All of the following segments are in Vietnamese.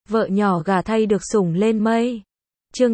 Vợ nhỏ gả thay được sủng lên mây. Chương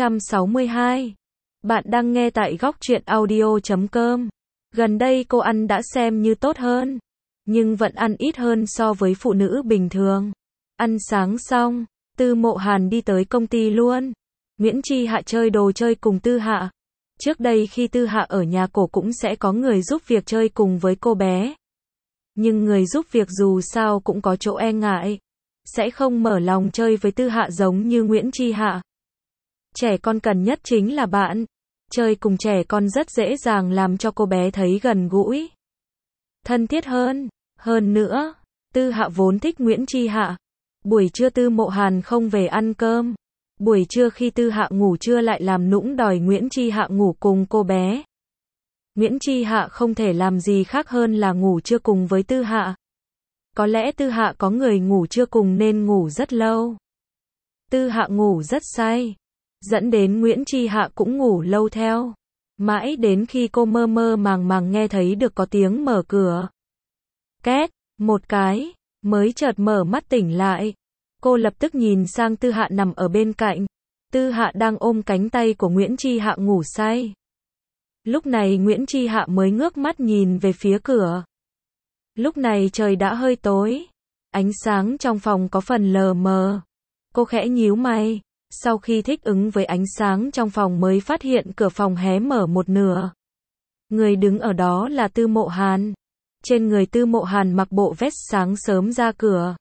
862. Bạn đang nghe tại góc truyện audio.com. Gần đây cô ăn đã xem như tốt hơn, nhưng vẫn ăn ít hơn so với phụ nữ bình thường. Ăn sáng xong, Tư Mộ Hàn đi tới công ty luôn. Nguyễn Chi Hạ chơi đồ chơi cùng Tư Hạ. Trước đây khi Tư Hạ ở nhà cổ cũng sẽ có người giúp việc chơi cùng với cô bé. Nhưng người giúp việc dù sao cũng có chỗ e ngại, sẽ không mở lòng chơi với Tư Hạ giống như Nguyễn Chi Hạ. Trẻ con cần nhất chính là bạn. Chơi cùng trẻ con rất dễ dàng làm cho cô bé thấy gần gũi, thân thiết hơn. Hơn nữa, Tư Hạ vốn thích Nguyễn Chi Hạ. Buổi trưa Tư Mộ Hàn không về ăn cơm. Buổi trưa khi Tư Hạ ngủ trưa lại làm nũng đòi Nguyễn Chi Hạ ngủ cùng cô bé. Nguyễn Chi Hạ không thể làm gì khác hơn là ngủ trưa cùng với Tư Hạ. Có lẽ Tư Hạ có người ngủ trưa cùng nên ngủ rất lâu. Tư Hạ ngủ rất say, dẫn đến Nguyễn Chi Hạ cũng ngủ lâu theo. Mãi đến khi cô mơ mơ màng màng nghe thấy được có tiếng mở cửa. Két, một cái, mới chợt mở mắt tỉnh lại. Cô lập tức nhìn sang Tư Hạ nằm ở bên cạnh. Tư Hạ đang ôm cánh tay của Nguyễn Chi Hạ ngủ say. Lúc này Nguyễn Chi Hạ mới ngước mắt nhìn về phía cửa. Lúc này trời đã hơi tối, ánh sáng trong phòng có phần lờ mờ. Cô khẽ nhíu mày, sau khi thích ứng với ánh sáng trong phòng mới phát hiện cửa phòng hé mở một nửa. Người đứng ở đó là Tư Mộ Hàn. Trên người Tư Mộ Hàn mặc bộ vest sáng sớm ra cửa.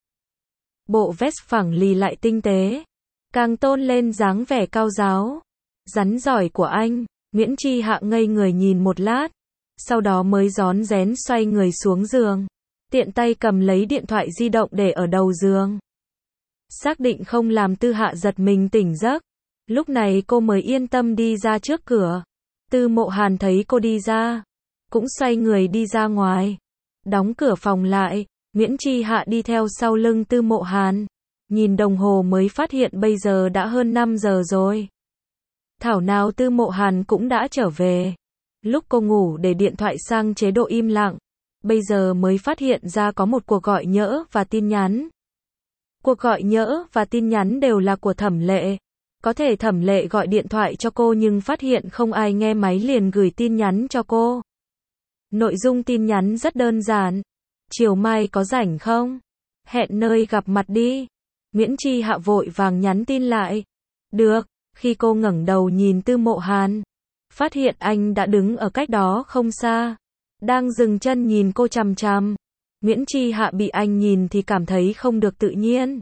Bộ vest phẳng lì lại tinh tế, càng tôn lên dáng vẻ cao giáo, rắn giỏi của anh. Nguyễn Chi Hạ ngây người nhìn một lát, sau đó mới rón rén xoay người xuống giường, tiện tay cầm lấy điện thoại di động để ở đầu giường. Xác định không làm Tư Hạ giật mình tỉnh giấc, lúc này cô mới yên tâm đi ra trước cửa. Tư Mộ Hàn thấy cô đi ra, cũng xoay người đi ra ngoài, đóng cửa phòng lại. Nguyễn Chi Hạ đi theo sau lưng Tư Mộ Hàn, nhìn đồng hồ mới phát hiện bây giờ đã hơn 5 giờ rồi. Thảo nào Tư Mộ Hàn cũng đã trở về. Lúc cô ngủ để điện thoại sang chế độ im lặng, bây giờ mới phát hiện ra có một cuộc gọi nhỡ và tin nhắn. Cuộc gọi nhỡ và tin nhắn đều là của Thẩm Lệ. Có thể Thẩm Lệ gọi điện thoại cho cô nhưng phát hiện không ai nghe máy liền gửi tin nhắn cho cô. Nội dung tin nhắn rất đơn giản. Chiều mai có rảnh không? Hẹn nơi gặp mặt đi. Nguyễn Chi Hạ vội vàng nhắn tin lại. Được. Khi cô ngẩng đầu nhìn Tư Mộ Hàn, phát hiện anh đã đứng ở cách đó không xa, đang dừng chân nhìn cô chằm chằm. Nguyễn Chi Hạ bị anh nhìn thì cảm thấy không được tự nhiên.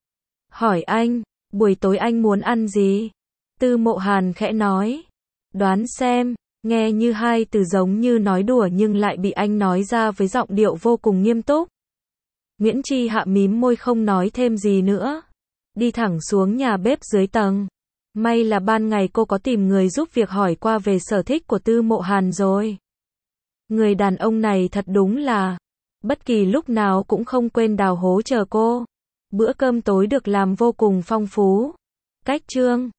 Hỏi anh, buổi tối anh muốn ăn gì? Tư Mộ Hàn khẽ nói. Đoán xem, nghe như hai từ giống như nói đùa nhưng lại bị anh nói ra với giọng điệu vô cùng nghiêm túc. Nguyễn Chi Hạ mím môi không nói thêm gì nữa, đi thẳng xuống nhà bếp dưới tầng. May là ban ngày cô có tìm người giúp việc hỏi qua về sở thích của Tư Mộ Hàn rồi. Người đàn ông này thật đúng là, bất kỳ lúc nào cũng không quên đào hố chờ cô. Bữa cơm tối được làm vô cùng phong phú. Cách chương